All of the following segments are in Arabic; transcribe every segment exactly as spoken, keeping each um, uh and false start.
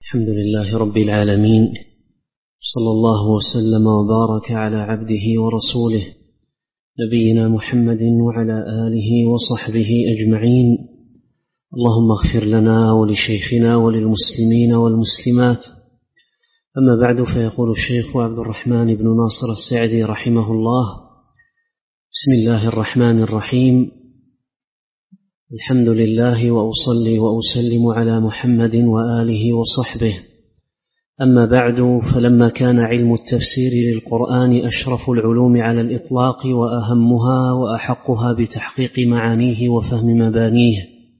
الحمد لله رب العالمين، صلى الله وسلم وبارك على عبده ورسوله نبينا محمد وعلى آله وصحبه أجمعين. اللهم اغفر لنا ولشيخنا وللمسلمين والمسلمات. أما بعد، فيقول الشيخ عبد الرحمن بن ناصر السعدي رحمه الله: بسم الله الرحمن الرحيم. الحمد لله وأصلي وأسلم على محمد وآله وصحبه. أما بعد، فلما كان علم التفسير للقرآن أشرف العلوم على الإطلاق وأهمها وأحقها بتحقيق معانيه وفهم مبانيه،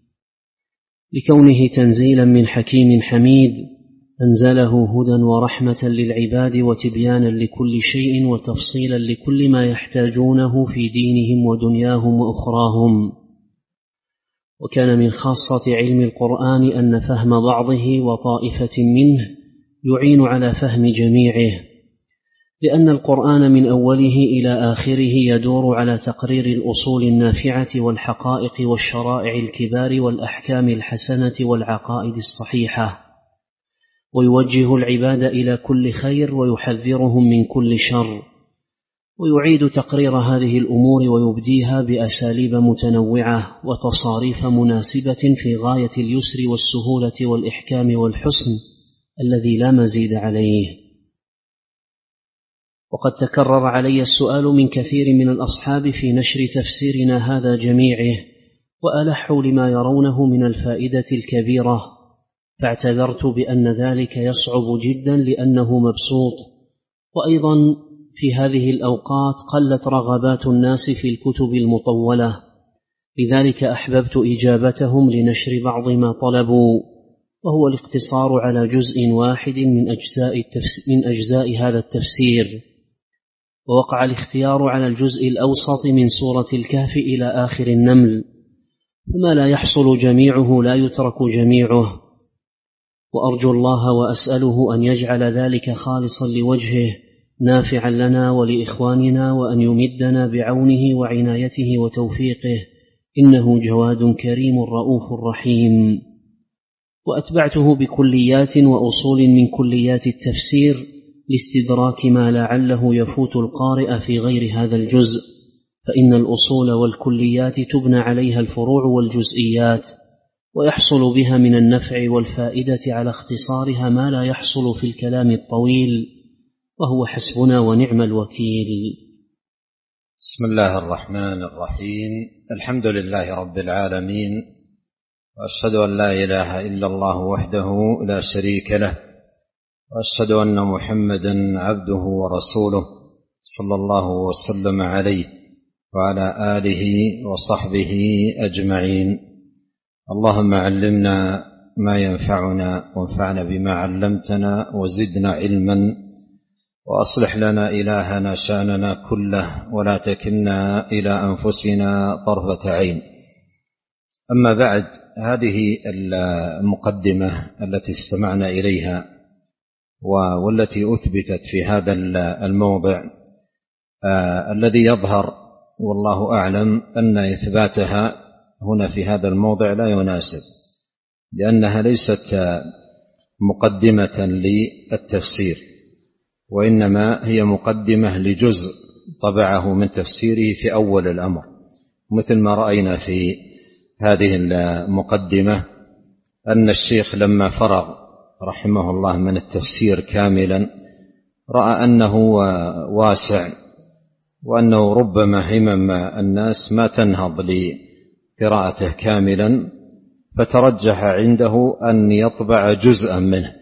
لكونه تنزيلا من حكيم حميد أنزله هدى ورحمة للعباد وتبيانا لكل شيء وتفصيلا لكل ما يحتاجونه في دينهم ودنياهم وأخراهم. وكان من خاصة علم القرآن أن فهم بعضه وطائفة منه يعين على فهم جميعه، لأن القرآن من أوله إلى آخره يدور على تقرير الأصول النافعة والحقائق والشرائع الكبار والأحكام الحسنة والعقائد الصحيحة، ويوجه العباد إلى كل خير ويحذرهم من كل شر، ويعيد تقرير هذه الأمور ويبديها بأساليب متنوعة وتصاريف مناسبة في غاية اليسر والسهولة والإحكام والحسن الذي لا مزيد عليه. وقد تكرر علي السؤال من كثير من الأصحاب في نشر تفسيرنا هذا جميعه، وألحوا لما يرونه من الفائدة الكبيرة، فاعتذرت بأن ذلك يصعب جدا لأنه مبسوط، وأيضا في هذه الأوقات قلت رغبات الناس في الكتب المطولة، لذلك أحببت إجابتهم لنشر بعض ما طلبوا، وهو الاقتصار على جزء واحد من أجزاء, من أجزاء هذا التفسير. ووقع الاختيار على الجزء الأوسط من سورة الكهف إلى آخر النمل، فما لا يحصل جميعه لا يترك جميعه، وأرجو الله وأسأله أن يجعل ذلك خالصا لوجهه نافعا لنا ولإخواننا، وأن يمدنا بعونه وعنايته وتوفيقه، إنه جواد كريم رؤوف رحيم. وأتبعته بكليات وأصول من كليات التفسير لاستدراك ما لعله يفوت القارئ في غير هذا الجزء، فإن الأصول والكليات تبنى عليها الفروع والجزئيات، ويحصل بها من النفع والفائدة على اختصارها ما لا يحصل في الكلام الطويل، وهو حسبنا ونعم الوكيل. بسم الله الرحمن الرحيم. الحمد لله رب العالمين، وأشهد أن لا إله إلا الله وحده لا شريك له، وأشهد أن محمدا عبده ورسوله صلى الله وسلم عليه وعلى آله وصحبه أجمعين. اللهم علمنا ما ينفعنا وانفعنا بما علمتنا وزدنا علما، وأصلح لنا إلهنا شأننا كله ولا تكلنا إلى أنفسنا طرفة عين. أما بعد، هذه المقدمة التي استمعنا إليها والتي أثبتت في هذا الموضع آه الذي يظهر والله أعلم أن إثباتها هنا في هذا الموضع لا يناسب، لأنها ليست مقدمة للتفسير، وإنما هي مقدمة لجزء طبعه من تفسيره في أول الأمر، مثل ما رأينا في هذه المقدمة أن الشيخ لما فرغ رحمه الله من التفسير كاملا رأى أنه واسع، وأنه ربما همم الناس ما تنهض لقراءته كاملا، فترجح عنده أن يطبع جزءا منه،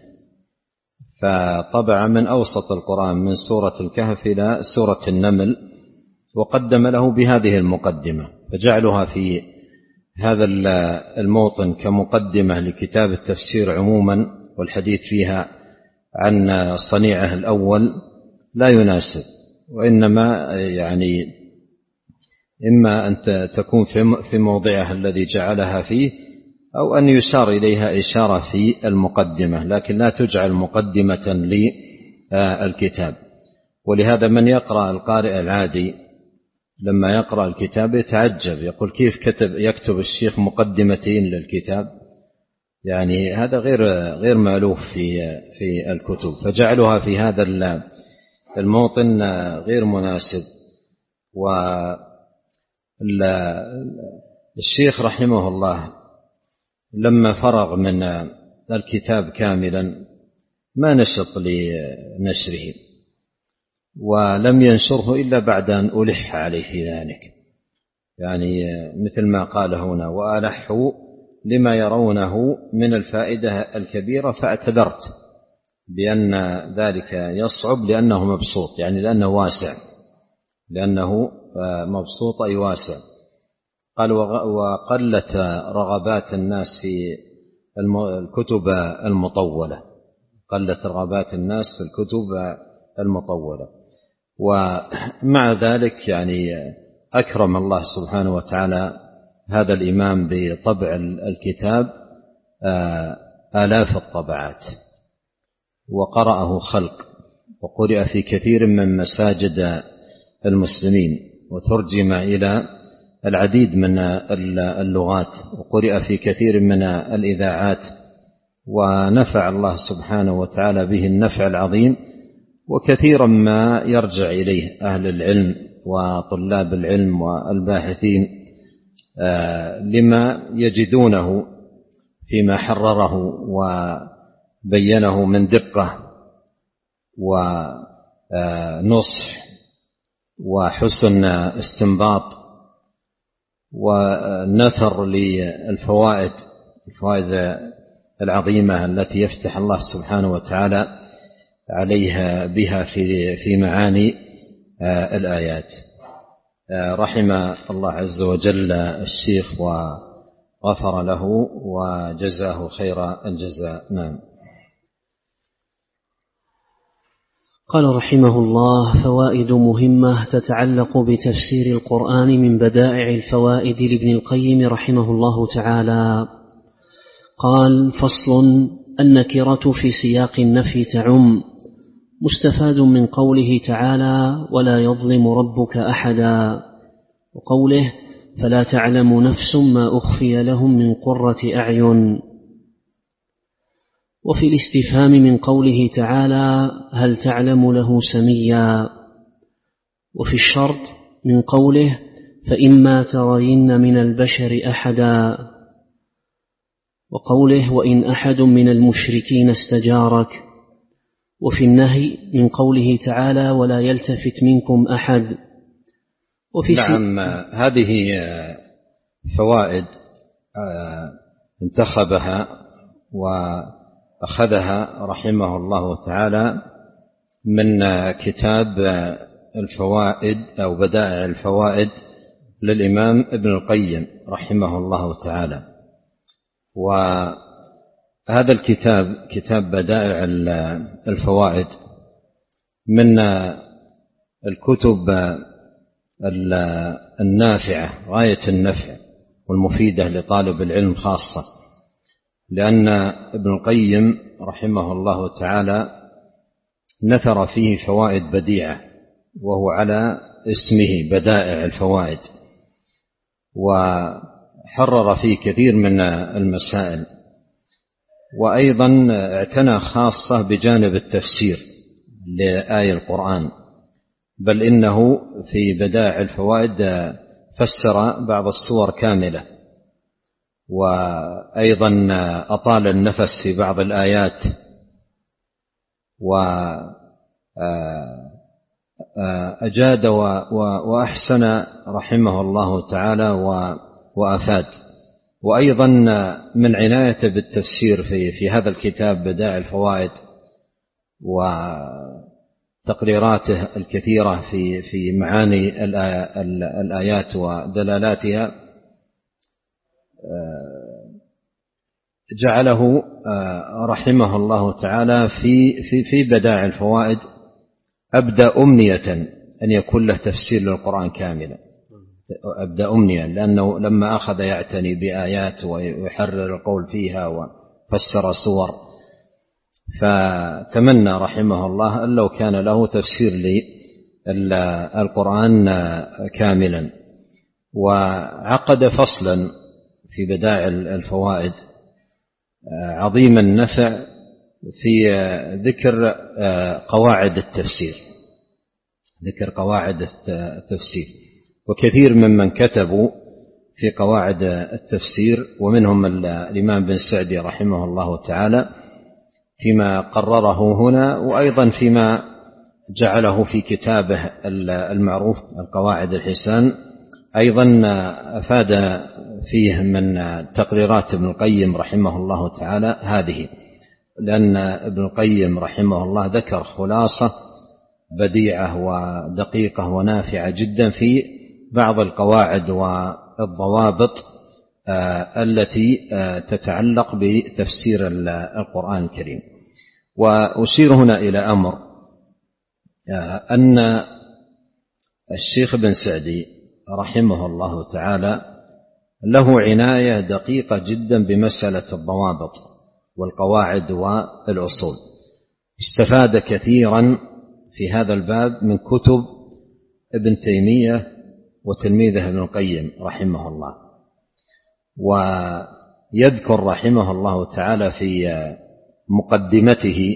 فطبع من أوسط القرآن من سورة الكهف إلى سورة النمل، وقدم له بهذه المقدمة، فجعلها في هذا الموطن كمقدمة لكتاب التفسير عموما والحديث فيها عن صنيعه الأول لا يناسب، وإنما يعني إما أن تكون في موضعها الذي جعلها فيه، أو أن يشار إليها إشارة في المقدمة، لكن لا تجعل مقدمة للكتاب. ولهذا من يقرأ القارئ العادي لما يقرأ الكتاب يتعجب، يقول كيف كتب يكتب الشيخ مقدمتين للكتاب؟ يعني هذا غير غير مألوف في في الكتب، فجعلها في هذا الموطن غير مناسب. والشيخ رحمه الله لما فرغ من الكتاب كاملا ما نشط لنشره، ولم ينشره إلا بعد أن ألح عليه في ذلك، يعني مثل ما قال هنا: وألحوا لما يرونه من الفائدة الكبيرة فاعتذرت بأن ذلك يصعب لأنه مبسوط، يعني لأنه واسع، لأنه مبسوط أي واسع. قال: وقلت رغبات الناس في الكتب المطولة، قلت رغبات الناس في الكتب المطولة. ومع ذلك يعني أكرم الله سبحانه وتعالى هذا الإمام بطبع الكتاب آلاف الطبعات، وقرأه خلق، وقرأ في كثير من مساجد المسلمين، وترجم إلى العديد من اللغات، وقرأ في كثير من الإذاعات، ونفع الله سبحانه وتعالى به النفع العظيم. وكثيرا ما يرجع إليه أهل العلم وطلاب العلم والباحثين لما يجدونه فيما حرره وبينه من دقة ونصح وحسن استنباط ونثر للفوائد، الفوائد العظيمة التي يفتح الله سبحانه وتعالى عليها بها في في معاني الآيات. رحم الله عز وجل الشيخ وغفر له وجزاه خير الجزاء. نعم. قال رحمه الله: فوائد مهمة تتعلق بتفسير القرآن من بدائع الفوائد لابن القيم رحمه الله تعالى. قال: فصل: النكرة في سياق النفي تعم، مستفاد من قوله تعالى: ولا يظلم ربك أحدا، وقوله: فلا تعلم نفس ما أخفي لهم من قرة أعين. وفي الاستفهام من قوله تعالى: هل تعلم له سميا. وفي الشرط من قوله: فإما ترين من البشر أحدا، وقوله: وإن أحد من المشركين استجارك. وفي النهي من قوله تعالى: ولا يلتفت منكم أحد. وفي نعم. هذه فوائد انتخبها وأخذها رحمه الله تعالى من كتاب الفوائد أو بدائع الفوائد للإمام ابن القيم رحمه الله تعالى. وهذا الكتاب كتاب بدائع الفوائد من الكتب النافعة غاية النفع والمفيدة لطالب العلم خاصة، لأن ابن القيم رحمه الله تعالى نثر فيه فوائد بديعة، وهو على اسمه بدائع الفوائد، وحرر فيه كثير من المسائل، وأيضا اعتنى خاصة بجانب التفسير لآية القرآن، بل إنه في بدائع الفوائد فسر بعض السور كاملة، وأيضا أطال النفس في بعض الآيات، وأجاد وأحسن رحمه الله تعالى وأفاد. وأيضا من عنايته بالتفسير في في هذا الكتاب بدائع الفوائد وتقريراته الكثيرة في في معاني الآيات ودلالاتها جعله رحمه الله تعالى في في في بدائع الفوائد أبدأ أمنية أن يكون له تفسير للقرآن كاملا، أبدأ أمنية، لأنه لما أخذ يعتني بآيات ويحرر القول فيها وفسر سور، فتمنى رحمه الله أن لو كان له تفسير للقرآن كاملا. وعقد فصلا في بدائع الفوائد عظيم النفع في ذكر قواعد التفسير ذكر قواعد التفسير وكثير ممن كتبوا في قواعد التفسير ومنهم الإمام بن سعدي رحمه الله تعالى فيما قرره هنا، وأيضا فيما جعله في كتابه المعروف القواعد الحسان، أيضا أفاد فيه من تقريرات ابن القيم رحمه الله تعالى هذه، لأن ابن القيم رحمه الله ذكر خلاصة بديعة ودقيقة ونافعة جدا في بعض القواعد والضوابط التي تتعلق بتفسير القرآن الكريم. وأشير هنا إلى أمر، أن الشيخ بن سعدي رحمه الله تعالى له عناية دقيقة جدا بمسألة الضوابط والقواعد والأصول، استفاد كثيرا في هذا الباب من كتب ابن تيمية وتلميذه ابن القيم رحمه الله. ويذكر رحمه الله تعالى في مقدمته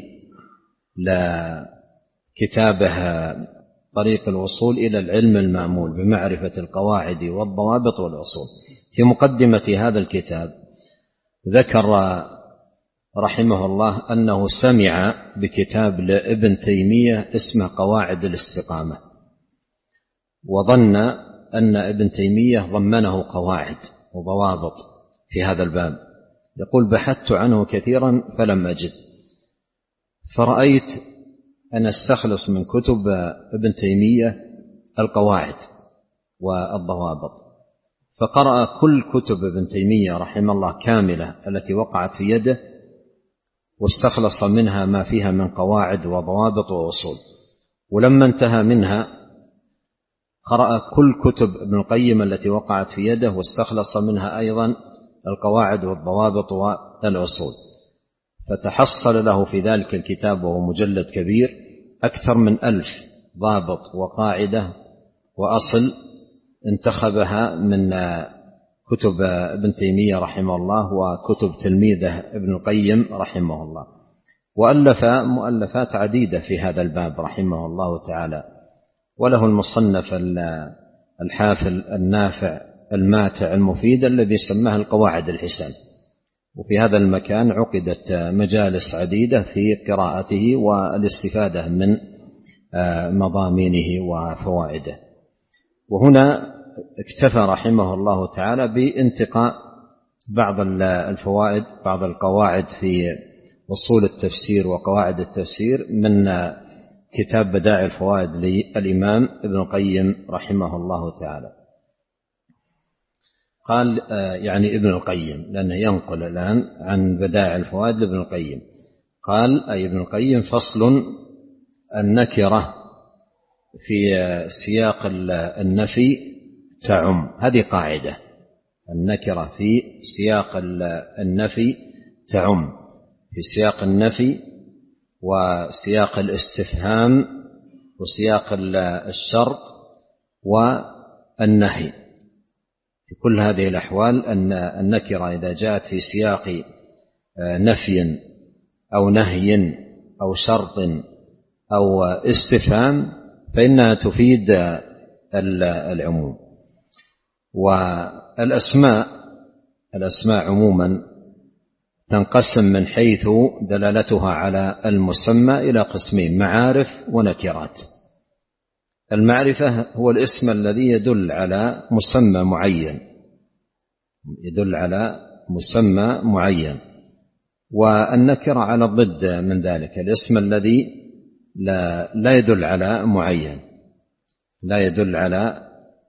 لكتابه طريق الوصول إلى العلم المأمول بمعرفة القواعد والضوابط والأصول، في مقدمة هذا الكتاب ذكر رحمه الله أنه سمع بكتاب لابن تيمية اسمه قواعد الاستقامة، وظن أن ابن تيمية ضمنه قواعد وضوابط في هذا الباب. يقول: بحثت عنه كثيرا فلم أجد، فرأيت أن استخلص من كتب ابن تيمية القواعد والضوابط، فقرأ كل كتب ابن تيمية رحمه الله كاملة التي وقعت في يده، واستخلص منها ما فيها من قواعد وضوابط وأصول. ولما انتهى منها قرأ كل كتب ابن القيم التي وقعت في يده، واستخلص منها أيضا القواعد والضوابط والأصول، فتحصل له في ذلك الكتاب، وهو مجلد كبير، أكثر من ألف ضابط وقاعدة وأصل انتخبها من كتب ابن تيمية رحمه الله وكتب تلميذه ابن القيم رحمه الله، وألف مؤلفات عديدة في هذا الباب رحمه الله تعالى. وله المصنف الحافل النافع الماتع المفيد الذي سماه القواعد الحسان، وفي هذا المكان عقدت مجالس عديدة في قراءته والاستفادة من مضامينه وفوائده. وهنا اكتفى رحمه الله تعالى بانتقاء بعض الفوائد، بعض القواعد في أصول التفسير وقواعد التفسير من كتاب بدائع الفوائد للإمام ابن القيم رحمه الله تعالى. قال يعني ابن القيم، لأنه ينقل الآن عن بدائع الفوائد لابن القيم. قال أي ابن القيم: فصل: النكرة في سياق النفي تعم. هذه قاعدة: النكرة في سياق النفي تعم، في سياق النفي وسياق الاستفهام وسياق الشرط والنهي. في كل هذه الأحوال أن النكرة إذا جاءت في سياق نفي أو نهي أو شرط أو استفهام فإنها تفيد العموم. والأسماء الأسماء عموما تنقسم من حيث دلالتها على المسمى إلى قسمين: معارف ونكرات. المعرفة هو الاسم الذي يدل على مسمى معين، يدل على مسمى معين. والنكرة على الضد من ذلك، الاسم الذي لا, لا يدل على معين، لا يدل على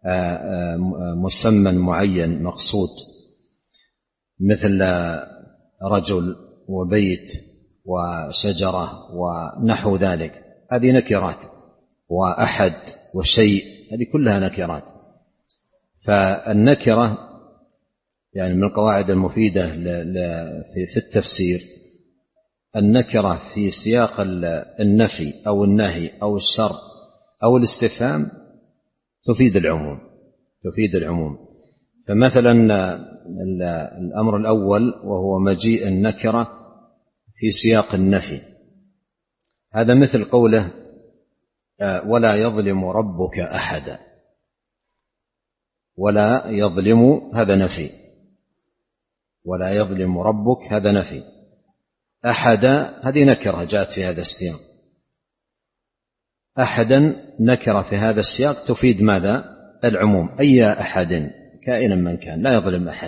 مسمى معين مقصود، مثل رجل وبيت وشجرة ونحو ذلك، هذه نكرات. وأحد وشيء، هذه كلها نكرات. فالنكرة يعني من القواعد المفيدة في التفسير، النكرة في سياق النفي أو النهي أو الشر أو الاستفهام تفيد العموم، تفيد العموم. فمثلا الأمر الأول وهو مجيء النكرة في سياق النفي، هذا مثل قوله ولا يظلم ربك أحدا، ولا يظلم هذا نفي، ولا يظلم ربك هذا نفي، أحدا هذه نكرة جاءت في هذا السياق، أحدا نكرة في هذا السياق تفيد ماذا؟ العموم، أي أحد كائنا من كان لا يظلم أحد.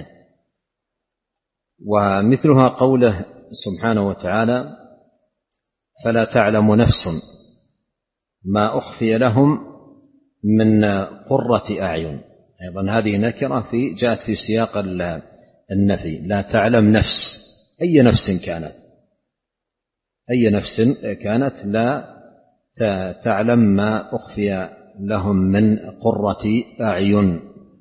ومثلها قوله سبحانه وتعالى فلا تعلم نفس ما أخفي لهم من قرة أعين، أيضا هذه نكرة في جاءت في سياق النفي، لا تعلم نفس، أي نفس كانت، أي نفس كانت لا تعلم ما أخفي لهم من قرة أعين.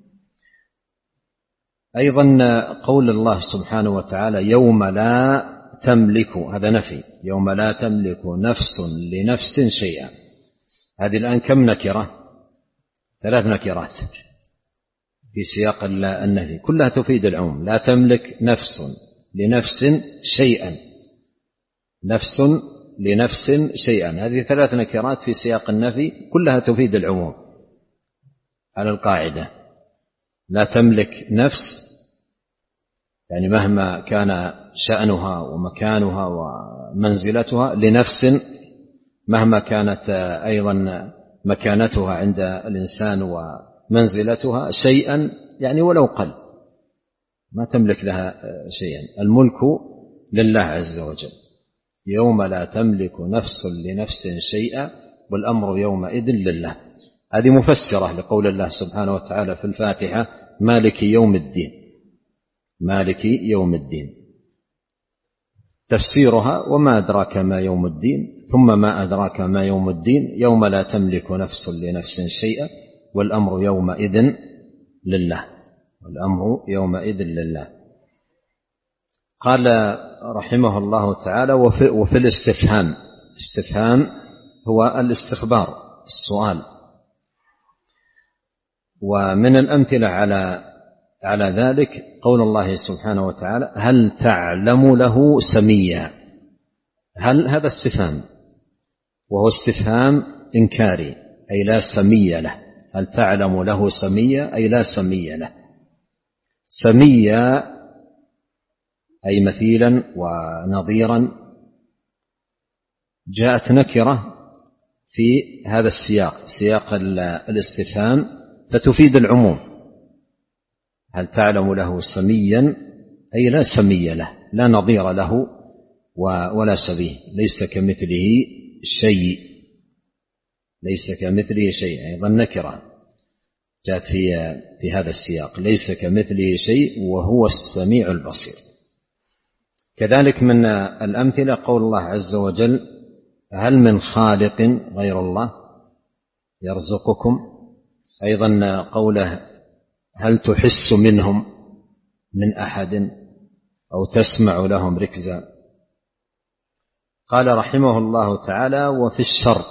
أيضا قول الله سبحانه وتعالى يوم لا تملك، هذا نفي، يوم لا تملك نفس لنفس شيئا، هذه الآن كم نكرة؟ ثلاث نكرات في سياق النفي كلها تفيد العموم، لا تملك نفس لنفس شيئا، نفس لنفس شيئا، هذه ثلاث نكرات في سياق النفي كلها تفيد العموم على القاعدة، لا تملك نفس يعني مهما كان شأنها ومكانها ومنزلتها، لنفس مهما كانت أيضا مكانتها عند الإنسان ومنزلتها، شيئا يعني ولو قل، ما تملك لها شيئا، الملك لله عز وجل، يوم لا تملك نفس لنفس شيئا والأمر يومئذ لله. هذه مفسرة لقول الله سبحانه وتعالى في الفاتحة مالك يوم الدين، مالك يوم الدين، تفسيرها وما أدراك ما يوم الدين، ثم ما أدراك ما يوم الدين، يوم لا تملك نفس لنفس شيئا والأمر يومئذ لله، والأمر يومئذ لله. قال رحمه الله تعالى وفي, وفي الاستفهام، الاستفهام هو الاستخبار، السؤال، ومن الأمثلة على على ذلك قول الله سبحانه وتعالى هل تعلم له سميا، هل هذا استفهام وهو استفهام إنكاري أي لا سمي له، هل تعلم له سميا أي لا سمي له، سميا أي مثيلا ونظيرا، جاءت نكرة في هذا السياق، سياق الاستفهام، فتفيد العموم، هل تعلم له سميا أي لا سمي له، لا نظير له ولا شبيه، ليس كمثله شيء، ليس كمثله شيء، أيضا نكرة جاءت في في هذا السياق، ليس كمثله شيء وهو السميع البصير. كذلك من الأمثلة قول الله عز وجل هل من خالق غير الله يرزقكم، أيضا قوله هل تحس منهم من أحد أو تسمع لهم ركزا. قال رحمه الله تعالى وفي الشرط،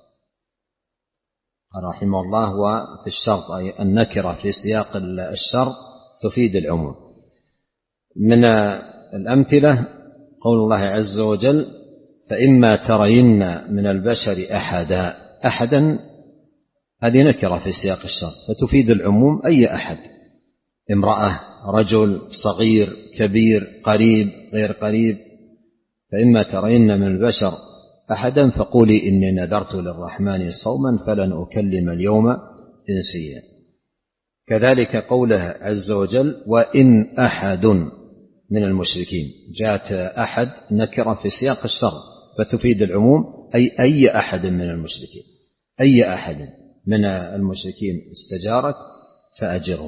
قال رحمه الله وفي الشرط أي النكرة في سياق الشرط تفيد العموم. من الأمثلة قول الله عز وجل فإما ترين من البشر أحدا، أحدا هذه نكرة في سياق الشرط فتفيد العموم، أي أحد، امرأة، رجل، صغير، كبير، قريب، غير قريب، فإما ترين من البشر أحدا فقولي إني نذرت للرحمن صوما فلن أكلم اليوم إنسيا. كذلك قوله عز وجل وإن أحد من المشركين، جاءت أحد نكرة في سياق الشرط فتفيد العموم، أي أي أحد من المشركين، أي أحد من المشركين استجارك فأجره.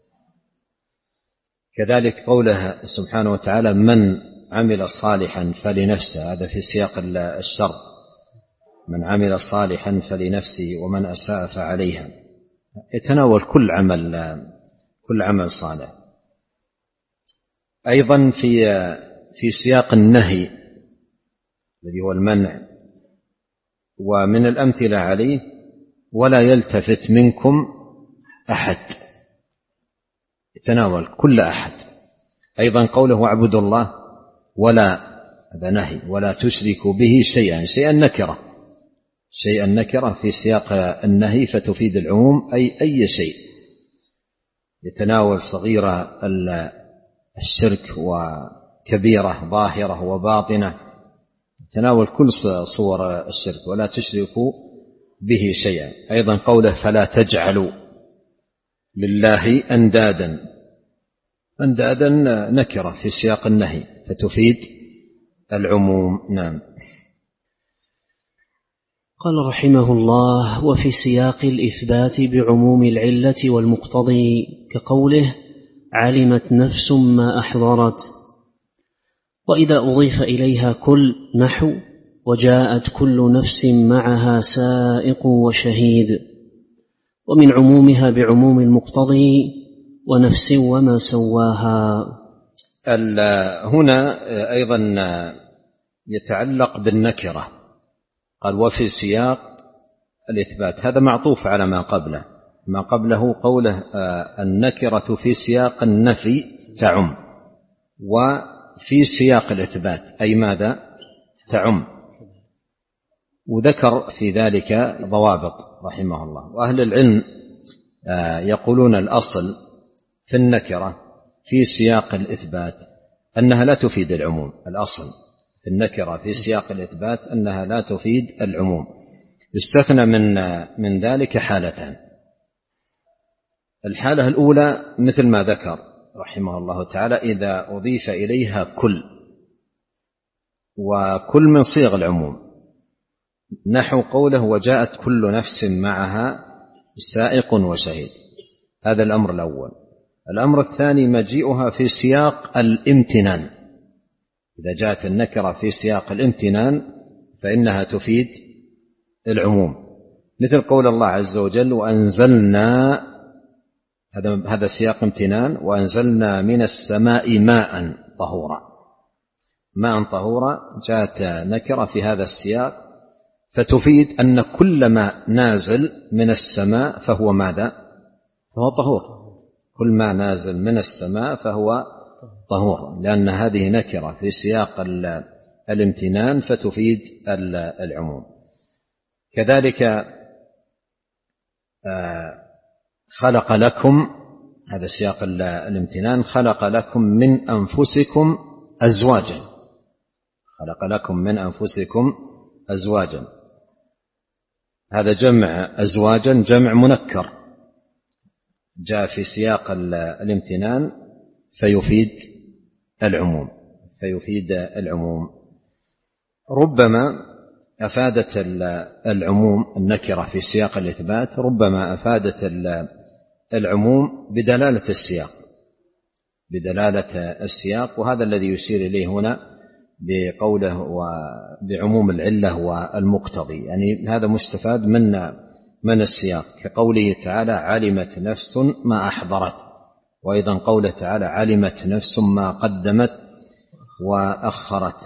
كذلك قوله سبحانه وتعالى من عمل صالحا فلنفسه، هذا في سياق الشرط، من عمل صالحا فلنفسه ومن أساء فعليها، يتناول كل عمل كل عمل صالح. أيضا في في سياق النهي الذي هو المنع، ومن الأمثلة عليه ولا يلتفت منكم أحد، يتناول كل أحد. أيضا قوله واعبدوا الله ولا، هذا نهي، ولا تشركوا به شيئا، شيئا نكرة، شيئا نكرة في سياق النهي فتفيد العموم، أي أي شيء يتناول صغيرة الشرك وكبيرة ظاهرة وباطنة، يتناول كل صور الشرك، ولا تشركوا به شيئا. أيضا قوله فلا تجعلوا لله أندادا، أندادا نكرة في سياق النهي فتفيد العموم. نعم. قال رحمه الله: وفي سياق الإثبات بعموم العلة والمقتضي كقوله علمت نفس ما أحضرت. وإذا أضيف إليها كل نحو وجاءت كل نفس معها سائق وشهيد، ومن عمومها بعموم المقتضي ونفس وما سواها. هنا أيضا يتعلق بالنكرة، قال وفي سياق الإثبات، هذا معطوف على ما قبله. ما قبله قوله النكرة في سياق النفي تعم، وفي سياق الإثبات أي ماذا؟ تعم. وذكر في ذلك ضوابط رحمه الله. وأهل العلم يقولون الأصل في النكرة في سياق الإثبات أنها لا تفيد العموم. الأصل في النكرة في سياق الإثبات أنها لا تفيد العموم. يستثنى من من ذلك حالتان. الحالة الأولى مثل ما ذكر رحمه الله تعالى إذا أضيف إليها كل، وكل من صيغ العموم، نحو قوله وجاءت كل نفس معها سائق وشهيد. هذا الأمر الأول. الأمر الثاني مجيئها في سياق الامتنان. إذا جاءت النكرة في سياق الامتنان فإنها تفيد العموم، مثل قول الله عز وجل وأنزلنا، هذا هذا سياق امتنان، وأنزلنا من السماء ماء طهورا. ماء طهورا جاءت نكرة في هذا السياق فتفيد أن كل ما نازل من السماء فهو ماذا؟ فهو طهور. كل ما نازل من السماء فهو طهور، لأن هذه نكرة في سياق الامتنان فتفيد العموم. كذلك خلق لكم، هذا سياق الامتنان، خلق لكم من أنفسكم أزواجا. خلق لكم من أنفسكم أزواجا، هذا جمع أزواجا، جمع منكر جاء في سياق الامتنان فيفيد العموم فيفيد العموم. ربما أفادت العموم النكرة في سياق الإثبات، ربما أفادت العموم بدلالة السياق بدلالة السياق وهذا الذي يشير إليه هنا بقوله وبعموم العلة والمقتضي، يعني هذا مستفاد من من السياق، كقوله تعالى علمت نفس ما أحضرت، وأيضا قوله تعالى علمت نفس ما قدمت وأخرت.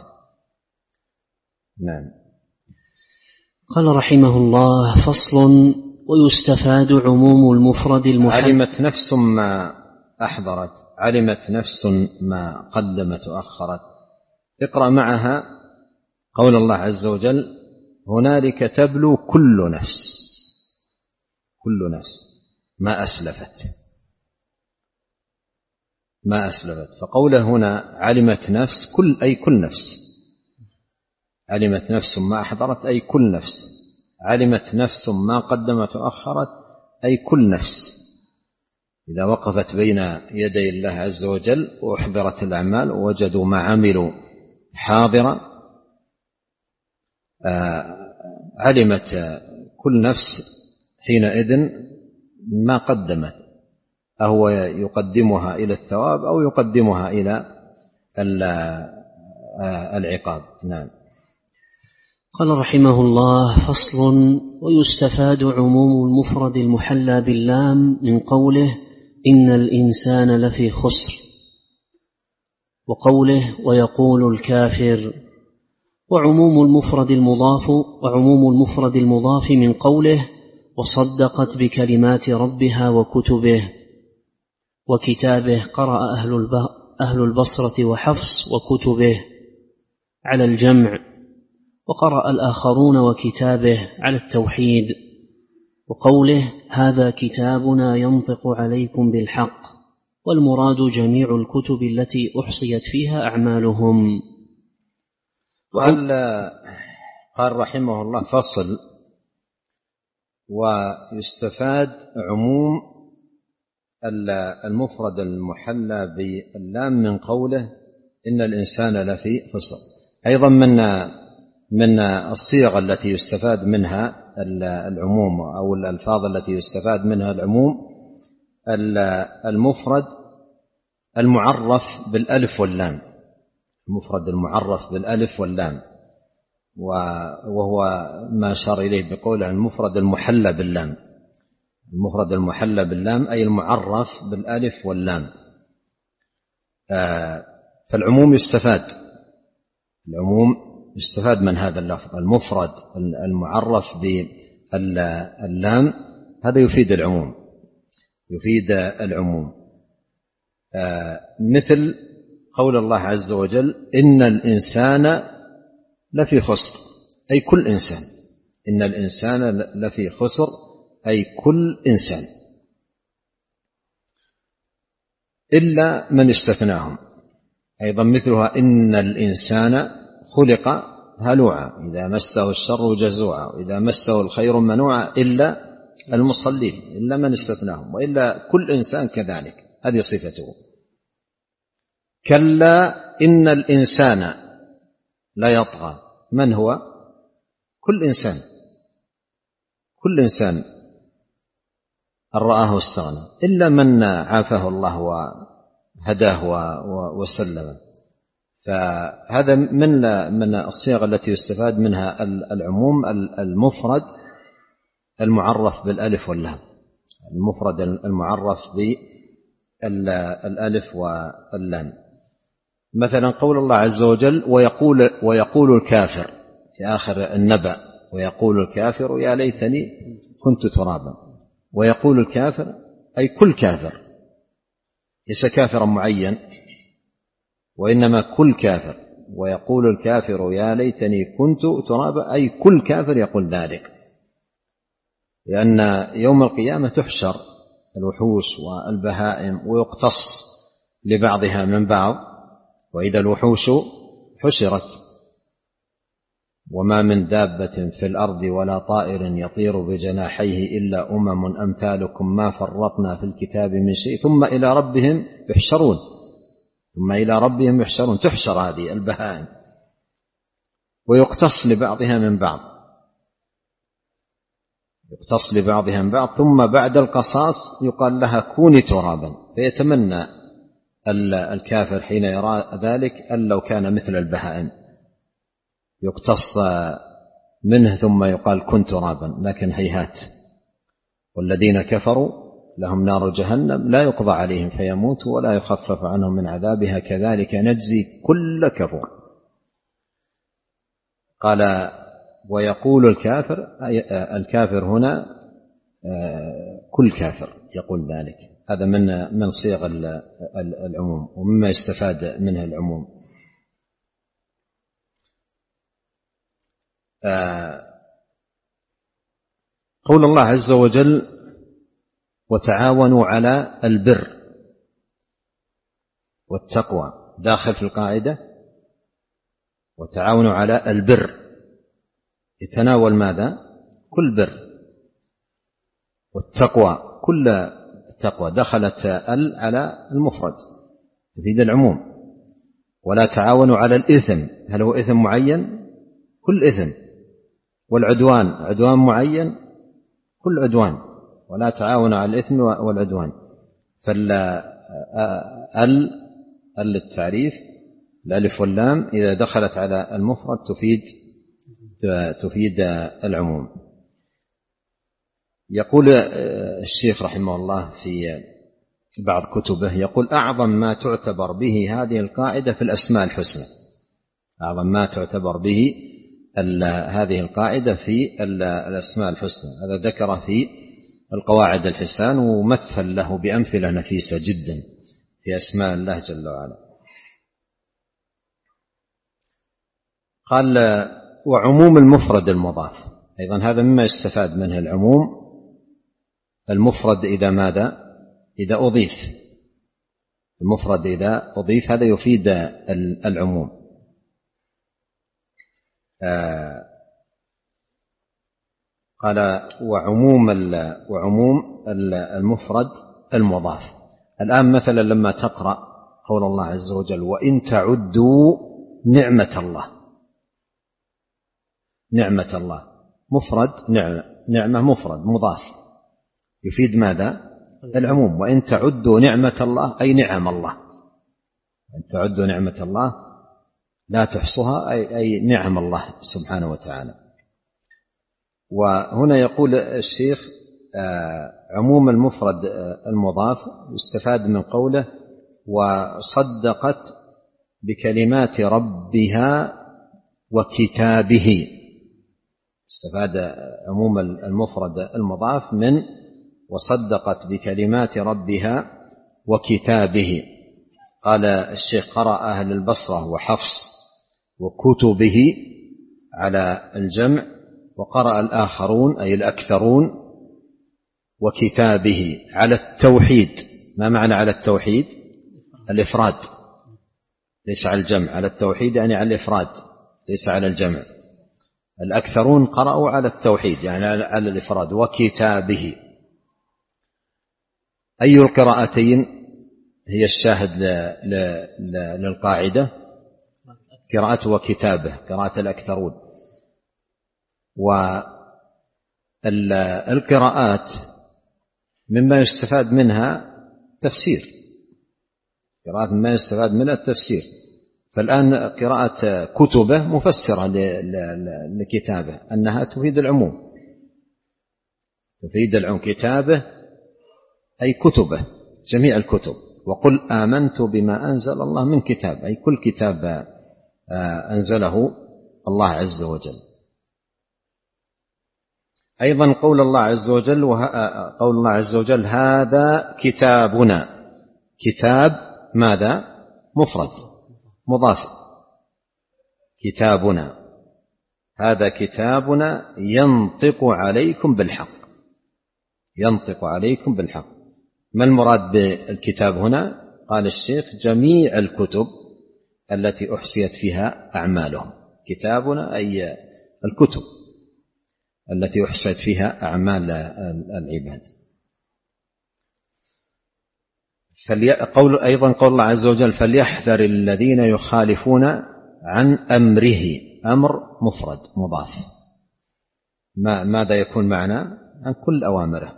نعم. قال رحمه الله: فصل: ويستفاد عموم المفرد المحدد. علمت نفس ما أحضرت، علمت نفس ما قدمت وأخرت. اقرأ معها قول الله عز وجل هنالك تبلو كل نفس، كل نفس ما أسلفت ما أسلفت. فقوله هنا علمت نفس كل، أي كل نفس. علمت نفس ما أحضرت أي كل نفس. علمت نفس ما قدمت وأخرت أي كل نفس. إذا وقفت بين يدي الله عز وجل وأحضرت الأعمال ووجدوا ما عملوا حاضرا، علمت كل نفس حينئذ ما قدمت، أهو يقدمها إلى الثواب أو يقدمها إلى العقاب. نعم. قال رحمه الله: فصل: ويستفاد عموم المفرد المحلى باللام من قوله إن الإنسان لفي خسر، وقوله ويقول الكافر، وعموم المفرد المضاف وعموم المفرد المضاف من قوله وصدقت بكلمات ربها وكتبه، وكتابه قرأ أهل البصرة وحفص وكتبه على الجمع، وقرأ الآخرون وكتابه على التوحيد، وقوله هذا كتابنا ينطق عليكم بالحق، والمراد جميع الكتب التي أحصيت فيها أعمالهم. قال, قال رحمه الله فصل: ويستفاد عموم المفرد المحلى باللام من قوله إن الإنسان لفي خسر. أيضا من من الصيغ التي يستفاد منها العموم أو الألفاظ التي يستفاد منها العموم المفرد المعرف بالألف واللام، المفرد المعرف بالألف واللام، وهو ما أشار إليه بقوله المفرد المحلى باللام. المفرد المحلى باللام أي المعرف بالألف واللام. فالعموم يستفاد العموم يستفاد من هذا اللفظ المفرد المعرف باللام، هذا يفيد العموم يفيد العموم مثل قول الله عز وجل إن الإنسان لفي خسر، أي كل إنسان. إن الإنسان لفي خسر أي كل إنسان إلا من استثناهم. أيضا مثلها إن الإنسان خلق هلوعا إذا مسه الشر جزوعا وإذا مسه الخير منوعا إلا المصلين، إلا من استثناهم، وإلا كل إنسان كذلك، هذه صفته. كلا إن الإنسان لا يطغى، من هو؟ كل إنسان كل إنسان أن رآه استغنى إلا من عافاه الله وهداه وسلم. فهذا من من الصيغ التي يستفاد منها العموم المفرد المعرف بالألف واللام، المفرد المعرف بالألف واللام. مثلا قول الله عز وجل ويقول, ويقول الكافر في آخر النبأ ويقول الكافر يا ليتني كنت ترابا. ويقول الكافر أي كل كافر، ليس كافرا معين وإنما كل كافر. ويقول الكافر يا ليتني كنت ترابا أي كل كافر يقول ذلك، لأن يوم القيامة تحشر الوحوش والبهائم ويقتص لبعضها من بعض، وإذا الوحوش حشرت وما من دابة في الأرض ولا طائر يطير بجناحيه إلا أمم أمثالكم ما فرطنا في الكتاب من شيء ثم إلى ربهم يحشرون ثم إلى ربهم يحشرون. تحشر هذه البهائم ويقتص لبعضها من بعض يقتص لبعضها من بعض ثم بعد القصاص يقال لها كوني ترابا. فيتمنى الكافر حين يرى ذلك أن لو كان مثل البهائم يقتص منه ثم يقال كن ترابا، لكن هيهات. والذين كفروا لهم نار جهنم لا يقضى عليهم فيموتوا ولا يخفف عنهم من عذابها كذلك نجزي كل كفور. قال ويقول الكافر، الكافر هنا كل كافر يقول ذلك. هذا من من صيغ العموم ومما يستفاد منه العموم. قول الله عز وجل وتعاونوا على البر والتقوى داخل في القاعدة. وتعاونوا على البر يتناول ماذا؟ كل بر. والتقوى كل التقوى دخلت ال على المفرد تفيد العموم. ولا تعاونوا على الإثم، هل هو إثم معين؟ كل إثم. والعدوان عدوان معين؟ كل عدوان. ولا تعاونوا على الإثم والعدوان. فال ال ال التعريف الألف واللام إذا دخلت على المفرد تفيد تفيد العموم. يقول الشيخ رحمه الله في بعض كتبه يقول أعظم ما تعتبر به هذه القاعدة في الأسماء الحسنى. أعظم ما تعتبر به هذه القاعدة في الأسماء الحسنى. هذا ذكر في القواعد الحسان، ومثل له بأمثلة نفيسة جدا في أسماء الله جل وعلا. قال وعموم المفرد المضاف، أيضا هذا مما يستفاد منه، العموم المفرد إذا ماذا؟ إذا أضيف، المفرد إذا أضيف هذا يفيد العموم. آه قال وعموم وعموم المفرد المضاف. الآن مثلا لما تقرأ قول الله عز وجل وإن تعدوا نعمة الله، نعمة الله مفرد، نعمة, نعمة مفرد مضاف يفيد ماذا؟ العموم. وإن تعدوا نعمة الله أي نعم الله، وإن تعدوا نعمة الله لا تحصها أي, أي نعم الله سبحانه وتعالى. وهنا يقول الشيخ عموم المفرد المضاف يستفاد من قوله وصدقت بكلمات ربها وكتابه، استفاد عموم المفرد المضاف من وصدقت بكلمات ربها وكتابه. قال الشيخ قرأ أهل البصرة وحفص وكتبه على الجمع، وقرأ الآخرون أي الأكثرون وكتابه على التوحيد. ما معنى على التوحيد؟ الإفراد، ليس على الجمع، على التوحيد يعني على الإفراد ليس على الجمع. الأكثرون قرأوا على التوحيد يعني على الإفراد وكتابه. أي القراءتين هي الشاهد للقاعدة؟ قراءة وكتابه، قراءة الأكثرون. والقراءات مما يستفاد منها تفسير، قراءة مما يستفاد منها التفسير. فالآن قراءة كتبه مفسرة لكتابه أنها تفيد العموم، تفيد العموم. كتابه أي كتبه، جميع الكتب. وقل آمنت بما أنزل الله من كتاب، أي كل كتاب أنزله الله عز وجل. أيضا قول الله عز وجل قول الله عز وجل هذا كتابنا، كتاب ماذا؟ مفرد مضاف، كتابنا، هذا كتابنا ينطق عليكم بالحق، ينطق عليكم بالحق. ما المراد بالكتاب هنا؟ قال الشيخ جميع الكتب التي أحصيت فيها أعمالهم. كتابنا أي الكتب التي أحصيت فيها أعمال العباد. قول أيضا قول الله عز وجل فليحذر الذين يخالفون عن أمره، أمر مفرد مضاف، ما ماذا يكون معنا؟ عن كل أوامره،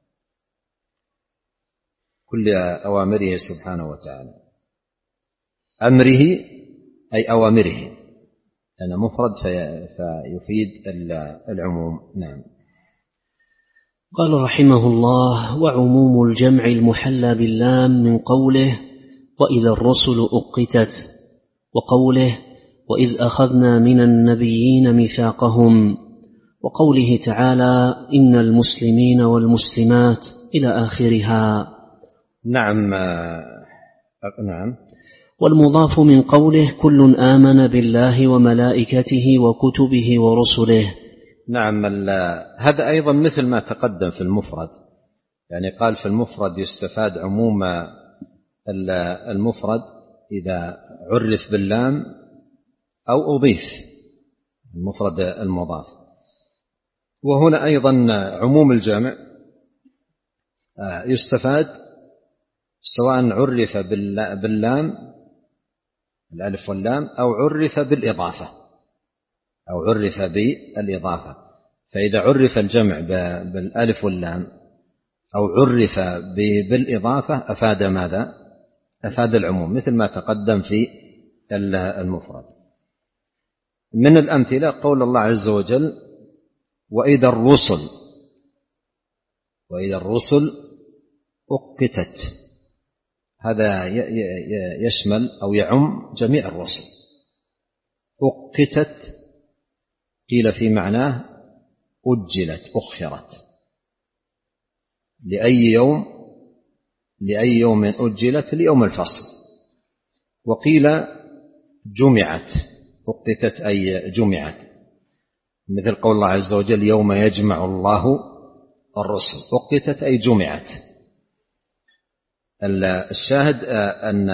كل أوامره سبحانه وتعالى. أمره أي أوامره، أنا مفرد فيفيد العموم. نعم. قال رحمه الله وعموم الجمع المحلى باللام من قوله وإذا الرسل أقتت، وقوله وإذ أخذنا من النبيين ميثاقهم، وقوله تعالى إن المسلمين والمسلمات إلى آخرها. نعم. نعم. والمضاف من قوله كل آمن بالله وملائكته وكتبه ورسله. نعم. هذا أيضا مثل ما تقدم في المفرد، يعني قال في المفرد يستفاد عموم المفرد إذا عرف باللام أو أضيف، المفرد المضاف. وهنا أيضا عموم الجمع يستفاد سواء عرف باللام الألف واللام أو عرف بالإضافة أو عرف بالإضافة. فإذا عرف الجمع بالألف واللام أو عرف بالإضافة أفاد ماذا؟ أفاد العموم، مثل ما تقدم في المفرد. من الأمثلة قول الله عز وجل وإذا الرسل، وإذا الرسل أقتت، هذا يشمل أو يعم جميع الرسل. أقتت قيل في معناه أجلت أخرت، لأي يوم لأي يوم أجلت ليوم الفصل. وقيل جمعت، أقتت أي جمعت، مثل قول الله عز وجل يوم يجمع الله الرسل، أقتت أي جمعت. الشاهد أن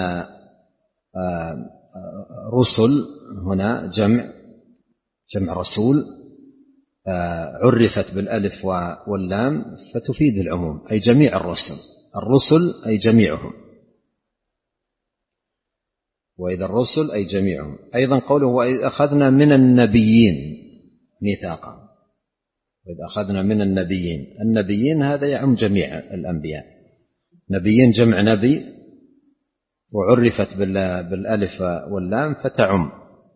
رسل هنا جمع جمع رسول عرفت بالألف واللام فتفيد العموم، أي جميع الرسل. الرسل أي جميعهم، وإذا الرسل أي جميعهم. أيضا قوله وإذ أخذنا من النبيين ميثاقا، وإذ أخذنا من النبيين، النبيين هذا يعم جميع الأنبياء. نبيين جمع نبي وعرفت بالألف واللام فتعم.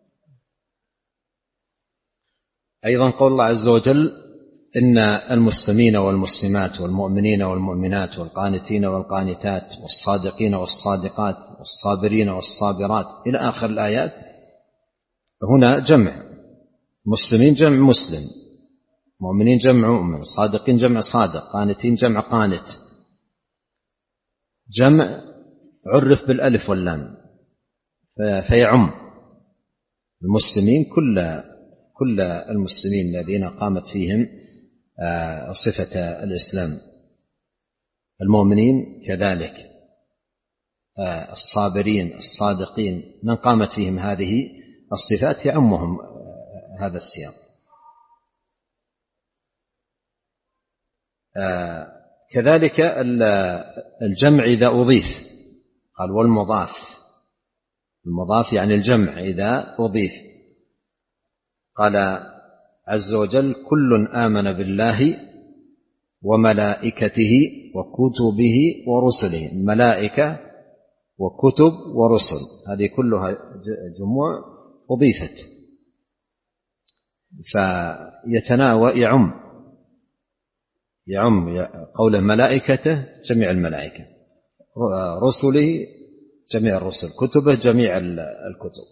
أيضا قول الله عز وجل إن المسلمين والمسلمات والمؤمنين والمؤمنات والقانتين والقانتات والصادقين والصادقات والصابرين والصابرات إلى آخر الآيات. هنا جمع، مسلمين جمع مسلم، مؤمنين جمع مؤمن، صادقين جمع صادق، قانتين جمع قانت، جمع عرف بالألف واللام فيعم المسلمين كل كل المسلمين الذين قامت فيهم صفة الإسلام، المؤمنين كذلك، الصابرين الصادقين، من قامت فيهم هذه الصفات يعمهم هذا السياق. كذلك الجمع إذا أضيف، قال والمضاف، المضاف يعني الجمع إذا أضيف. قال عز وجل كل آمن بالله وملائكته وكتبه ورسله، ملائكة وكتب ورسل هذه كلها جموع أضيفت فيتناول يعم يعم قوله ملائكته جميع الملائكة، رسله جميع الرسل، كتبه جميع الكتب.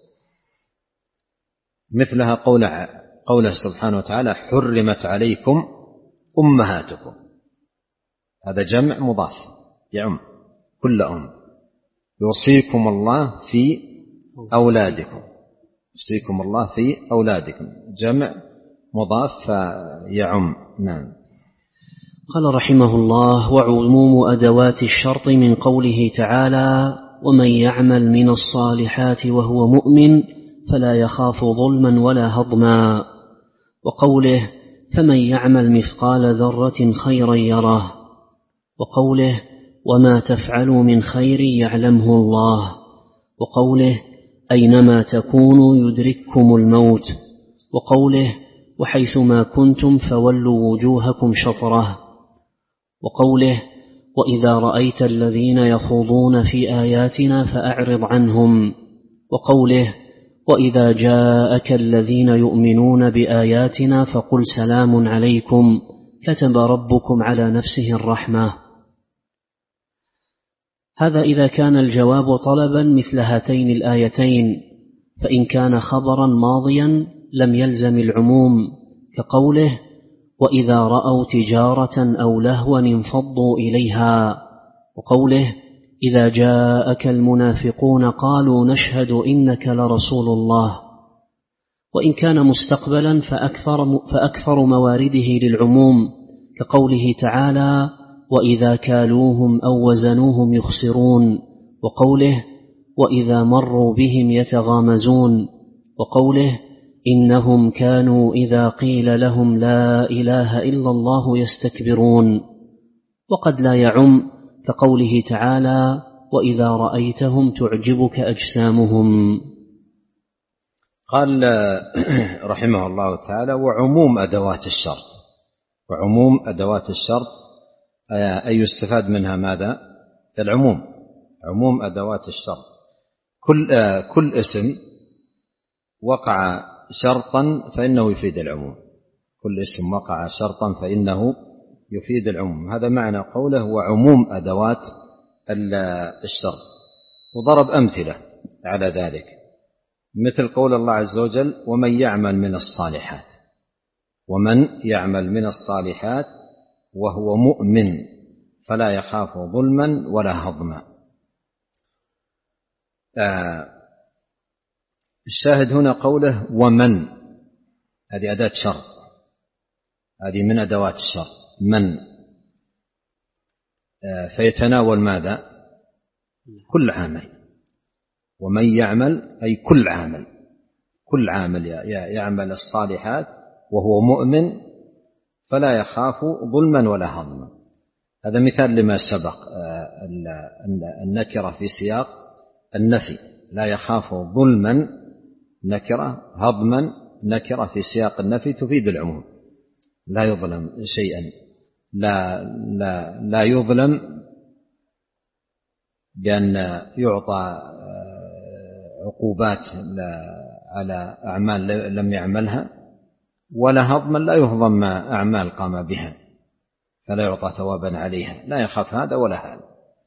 مثلها قوله قوله سبحانه وتعالى حرمت عليكم أمهاتكم، هذا جمع مضاف يعم كل أم. يوصيكم الله في أولادكم، يوصيكم الله في أولادكم، جمع مضاف فيعم. نعم. قال رحمه الله وعموم أدوات الشرط من قوله تعالى ومن يعمل من الصالحات وهو مؤمن فلا يخاف ظلما ولا هضما، وقوله فمن يعمل مثقال ذرة خيرا يره، وقوله وما تفعلوا من خير يعلمه الله، وقوله أينما تكونوا يدرككم الموت، وقوله وحيثما كنتم فولوا وجوهكم شطره، وقوله وإذا رأيت الذين يخوضون في آياتنا فأعرض عنهم، وقوله وإذا جاءك الذين يؤمنون بآياتنا فقل سلام عليكم كتب ربكم على نفسه الرحمة. هذا إذا كان الجواب طلبا مثل هاتين الآيتين، فإن كان خبرا ماضيا لم يلزم العموم كقوله وإذا رأوا تجارة أو لهوا انفضوا إليها، وقوله إذا جاءك المنافقون قالوا نشهد إنك لرسول الله. وإن كان مستقبلا فأكثر, فأكثر موارده للعموم كقوله تعالى وإذا كالوهم أو وزنوهم يخسرون، وقوله وإذا مروا بهم يتغامزون، وقوله إنهم كانوا إذا قيل لهم لا إله إلا الله يستكبرون. وقد لا يعم كقوله تعالى وإذا رأيتهم تعجبك أجسامهم. قال رحمه الله تعالى وعموم أدوات الشرط، وعموم أدوات الشرط أي يستفاد منها ماذا؟ العموم، عموم أدوات الشرط. كل, كل اسم وقع شرطا فإنه يفيد العموم، كل اسم وقع شرطا فإنه يفيد العموم. هذا معنى قوله وعموم أدوات الشرط. وضرب أمثلة على ذلك مثل قول الله عز وجل ومن يعمل من الصالحات، ومن يعمل من الصالحات وهو مؤمن فلا يخاف ظلما ولا هضما. آه الشاهد هنا قوله ومن، هذه أداة شرط، هذه من أدوات الشرط من، آه فيتناول ماذا؟ كل عامل. ومن يعمل أي كل عامل، كل عامل يعمل الصالحات وهو مؤمن فلا يخاف ظلما ولا هضما. هذا مثال لما سبق، النكرة في سياق النفي، لا يخاف ظلما نكرة، هضما نكرة في سياق النفي تفيد العموم، لا يظلم شيئا، لا, لا, لا يظلم بأن يعطى عقوبات على أعمال لم يعملها، ولا هضما لا يهضم أعمال قام بها فلا يعطى ثوابا عليها، لا يخاف هذا ولا هذا.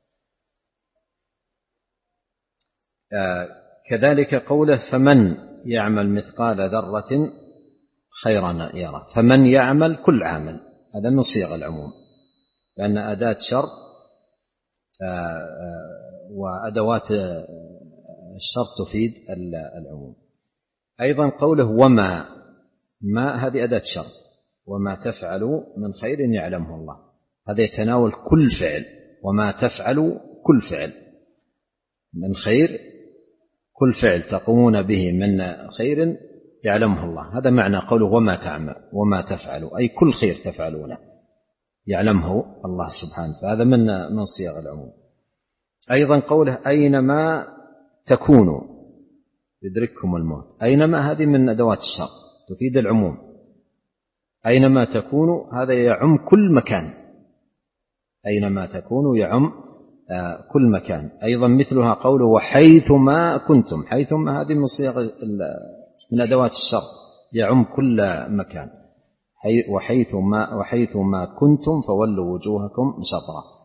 آه كذلك قوله فمن يعمل مثقال ذرة خيرا يرى، فمن يعمل كل عامل، هذا من صيغ العموم لأن أداة شرط آه آه وأدوات الشرط تفيد العموم. أيضا قوله وما، ما هذه أداة شرط، وما تفعلوا من خير يعلمه الله، هذا يتناول كل فعل، وما تفعلوا كل فعل من خير، كل فعل تقومون به من خير يعلمه الله، هذا معنى قوله وما تعمل وما تفعلوا، أي كل خير تفعلونه يعلمه الله سبحانه، فهذا من من صيغ العموم. أيضا قوله أينما تكونوا يدرككم الموت، أينما هذه من أدوات الشرط تفيد العموم، أينما تكونوا هذا يعم كل مكان، أينما تكونوا يعم آه كل مكان. أيضا مثلها قوله وحيثما كنتم، حيثما هذه من صيغ من أدوات الشرط يعم كل مكان، وحيثما, وحيثما كنتم فولوا وجوهكم شطرة.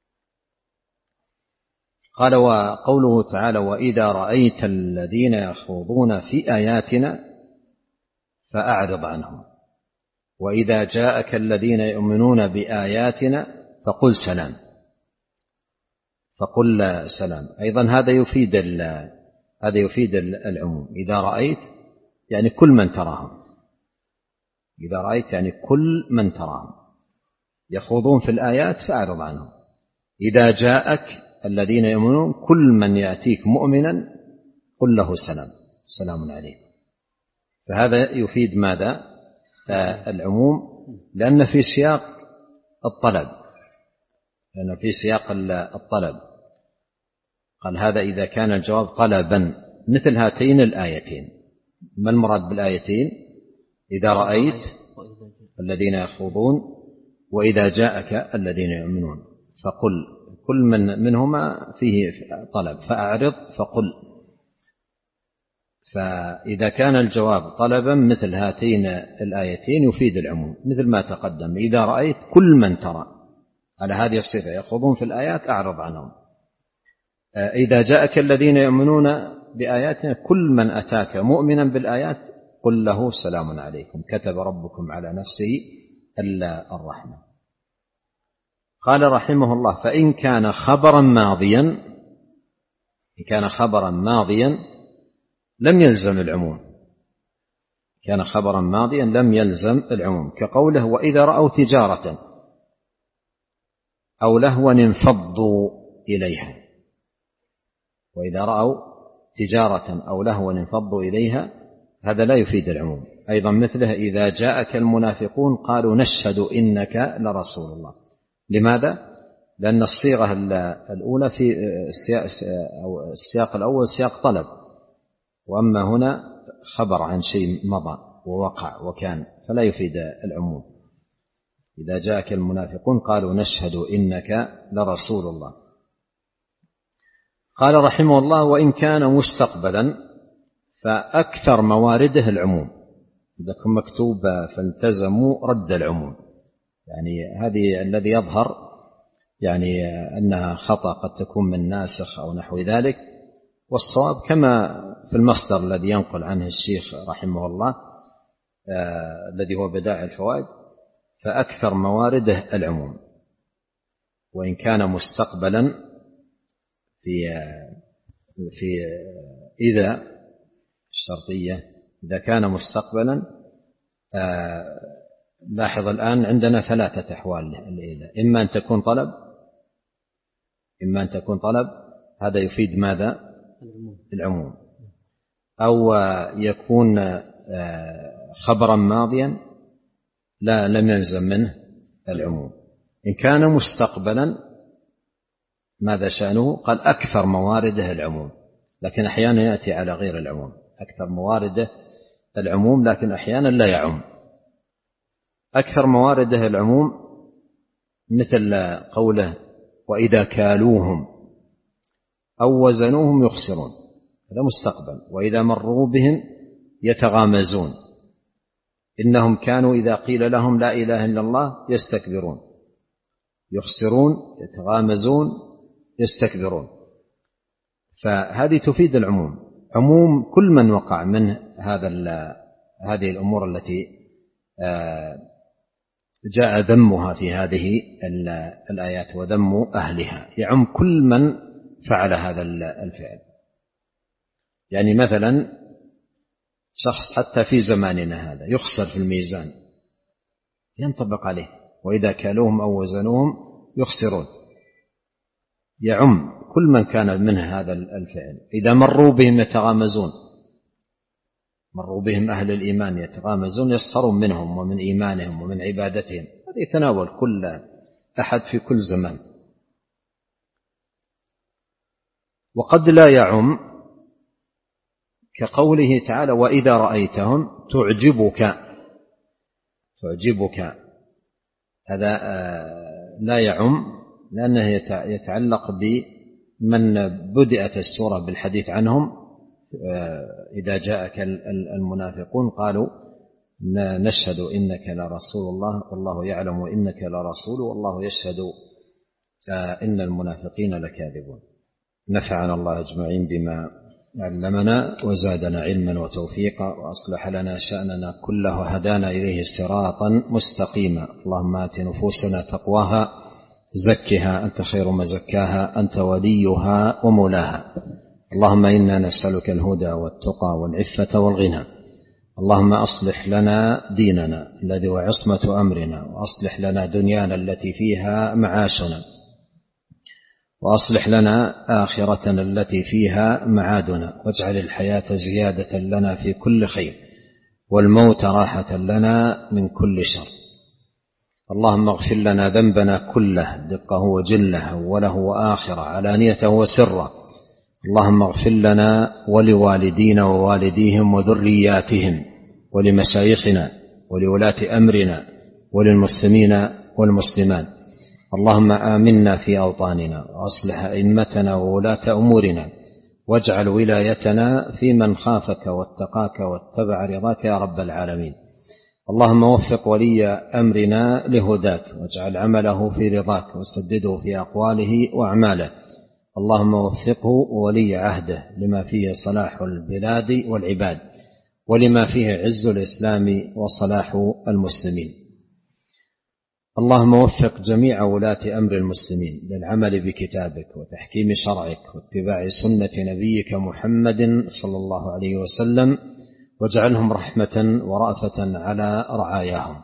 قال وقوله تعالى وإذا رأيت الذين يخوضون في آياتنا فأعرض عنهم، وإذا جاءك الذين يؤمنون بآياتنا فقل سلام، فقل سلام. أيضا هذا يفيد هذا يفيد العموم، إذا رأيت يعني كل من تراهم، إذا رأيت يعني كل من تراهم يخوضون في الآيات فأعرض عنهم، إذا جاءك الذين يؤمنون كل من يأتيك مؤمنا قل له سلام، سلام عليكم. فهذا يفيد ماذا؟ آه العموم، لأن في سياق الطلب، لأن في سياق الطلب قال هذا إذا كان الجواب طلبا مثل هاتين الآيتين. ما المراد بالآيتين؟ إذا رأيت الذين يخوضون وإذا جاءك الذين يؤمنون، فقل كل من منهما فيه طلب، فأعرض فقل. فإذا كان الجواب طلبا مثل هاتين الآيتين يفيد العموم، مثل ما تقدم إذا رأيت كل من ترى على هذه الصفة يخوضون في الآيات أعرض عنهم، إذا جاءك الذين يؤمنون بآياتنا كل من أتاك مؤمنا بالآيات قل له سلام عليكم كتب ربكم على نفسه ألا الرحمة. قال رحمه الله فإن كان خبرا ماضيا، إن كان خبرا ماضيا لم يلزم العموم، كان خبرا ماضيا لم يلزم العموم، كقوله وإذا رأوا تجارة أو لهوا انفضوا إليها، وإذا رأوا تجارة أو لهوا انفضوا إليها هذا لا يفيد العموم. أيضا مثله إذا جاءك المنافقون قالوا نشهد إنك لرسول الله. لماذا؟ لأن الصيغة الأولى في السياق الأول سياق طلب، وأما هنا خبر عن شيء مضى ووقع وكان، فلا يفيد العموم. إذا جاءك المنافقون قالوا نشهد إنك لرسول الله. قال رحمه الله وإن كان مستقبلا فأكثر موارده العموم، إذا كان مكتوب فالتزموا رد العموم، يعني هذه الذي يظهر يعني أنها خطأ قد تكون من ناسخ أو نحو ذلك، والصواب كما في المصدر الذي ينقل عنه الشيخ رحمه الله آه الذي هو بدائع الفوائد، فأكثر موارده العموم. وإن كان مستقبلا في في إذا الشرطية إذا كان مستقبلا. آه لاحظ الآن عندنا ثلاثة أحوال لإذا، إما أن تكون طلب إما أن تكون طلب هذا يفيد ماذا؟ العموم. أو يكون آه خبرا ماضيا لا لم يلزم منه العموم. إن كان مستقبلا ماذا شأنه؟ قال أكثر موارده العموم، لكن أحيانا يأتي على غير العموم. أكثر موارده العموم لكن أحيانا لا يعم. أكثر موارده العموم مثل قوله وإذا كالوهم أو وزنوهم يخسرون، هذا مستقبل. وإذا مروا بهم يتغامزون، إنهم كانوا إذا قيل لهم لا إله إلا الله يستكبرون. يخسرون، يتغامزون، يستكبرون. فهذه تفيد العموم، عموم كل من وقع منه هذا هذه الأمور التي جاء ذمها في هذه الآيات وذم أهلها، يعم كل من فعل هذا الفعل. يعني مثلا شخص حتى في زماننا هذا يخسر في الميزان ينطبق عليه، وإذا كالوهم أو وزنوهم يخسرون، يعم كل من كان منه هذا الفعل. إذا مروا بهم يتغامزون، مروا بهم أهل الإيمان يتغامزون، يسخرون منهم ومن إيمانهم ومن عبادتهم. هذا يتناول كل أحد في كل زمان. وقد لا يعم كقوله تعالى وإذا رأيتهم تعجبك تعجبك هذا لا يعم، لأنه يتعلق بمن بدأت السورة بالحديث عنهم. إذا جاءك المنافقون قالوا نشهد إنك لرسول الله والله يعلم إنك لرسول والله يشهد إن المنافقين لكاذبون. نفعنا الله أجمعين بما علمنا وزادنا علما وتوفيقا وأصلح لنا شأننا كله وهدانا إليه صراطا مستقيما. اللهم آت نفوسنا تقواها زكها أنت خير من زكاها أنت وليها ومولاها. اللهم إنا نسألك الهدى والتقى والعفة والغنى. اللهم أصلح لنا ديننا الذي هو عصمة أمرنا، وأصلح لنا دنيانا التي فيها معاشنا، وأصلح لنا آخرتنا التي فيها معادنا، واجعل الحياة زيادة لنا في كل خير والموت راحة لنا من كل شر. اللهم اغفر لنا ذنبنا كله دقه وجله وله وآخره علانيته وسره. اللهم اغفر لنا ولوالدينا ووالديهم وذرياتهم ولمشايخنا ولولاة أمرنا وللمسلمين والمسلمات. اللهم آمنا في أوطاننا وأصلح أئمتنا وولاة أمورنا، واجعل ولايتنا في من خافك واتقاك واتبع رضاك يا رب العالمين. اللهم وفق ولي أمرنا لهداك، واجعل عمله في رضاك، وسدده في أقواله وأعماله. اللهم وفقه ولي عهده لما فيه صلاح البلاد والعباد، ولما فيه عز الإسلام وصلاح المسلمين. اللهم وفق جميع ولاة أمر المسلمين للعمل بكتابك وتحكيم شرعك واتباع سنة نبيك محمد صلى الله عليه وسلم، واجعلهم رحمة ورأفة على رعاياهم.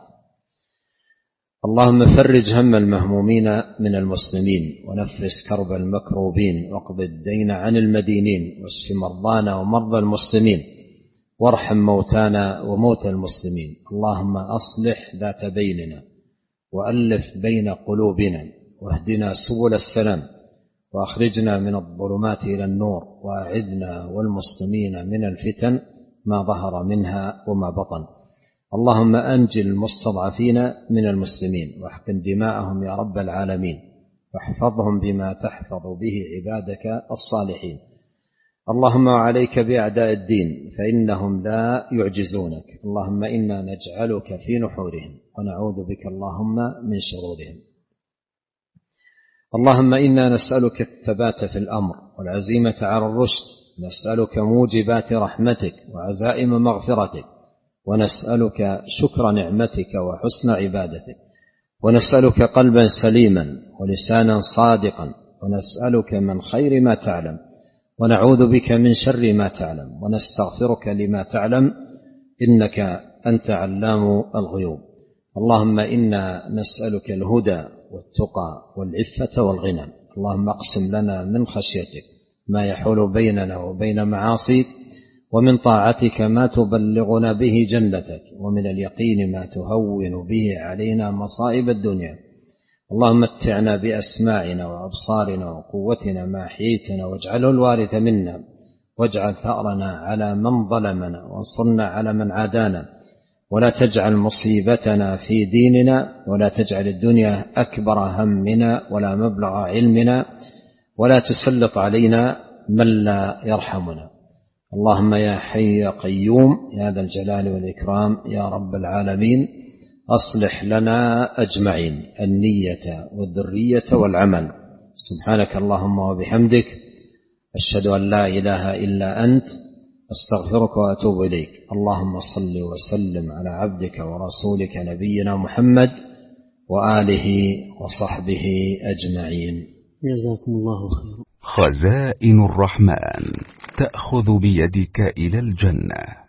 اللهم فرج هم المهمومين من المسلمين، ونفس كرب المكروبين، واقض الدين عن المدينين، واشف مرضانا ومرضى المسلمين، وارحم موتانا وموتى المسلمين. اللهم أصلح ذات بيننا، وألف بين قلوبنا، واهدنا سبل السلام، وأخرجنا من الظلمات إلى النور، وأعذنا والمسلمين من الفتن ما ظهر منها وما بطن. اللهم أنجِ المستضعفين من المسلمين، واحقن دماءهم يا رب العالمين، واحفظهم بما تحفظ به عبادك الصالحين. اللهم عليك بأعداء الدين فإنهم لا يعجزونك. اللهم إنا نجعلك في نحورهم، ونعوذ بك اللهم من شرورهم. اللهم إنا نسألك الثبات في الأمر والعزيمة على الرشد، نسألك موجبات رحمتك وعزائم مغفرتك، ونسألك شكر نعمتك وحسن عبادتك. ونسألك قلبا سليما ولسانا صادقا، ونسألك من خير ما تعلم، ونعوذ بك من شر ما تعلم، ونستغفرك لما تعلم، إنك أنت علام الغيوب. اللهم إنا نسألك الهدى والتقى والعفة والغنى. اللهم اقسم لنا من خشيتك ما يحول بيننا وبين معاصيك، ومن طاعتك ما تبلغنا به جنتك، ومن اليقين ما تهون به علينا مصائب الدنيا. اللهم متعنا بأسماعنا وأبصارنا وقوتنا ما أحييتنا، واجعله الوارث منا، واجعل ثأرنا على من ظلمنا، وانصرنا على من عادانا، ولا تجعل مصيبتنا في ديننا، ولا تجعل الدنيا أكبر همنا ولا مبلغ علمنا، ولا تسلط علينا من لا يرحمنا. اللهم يا حي يا قيوم يا ذا الجلال والإكرام يا رب العالمين، أصلح لنا أجمعين النية والذرية والعمل. سبحانك اللهم وبحمدك، أشهد أن لا إله إلا أنت، أستغفرك وأتوب إليك. اللهم صل وسلم على عبدك ورسولك نبينا محمد وآله وصحبه أجمعين. جزاكم الله خيرا. خزائن الرحمن تأخذ بيدك إلى الجنة.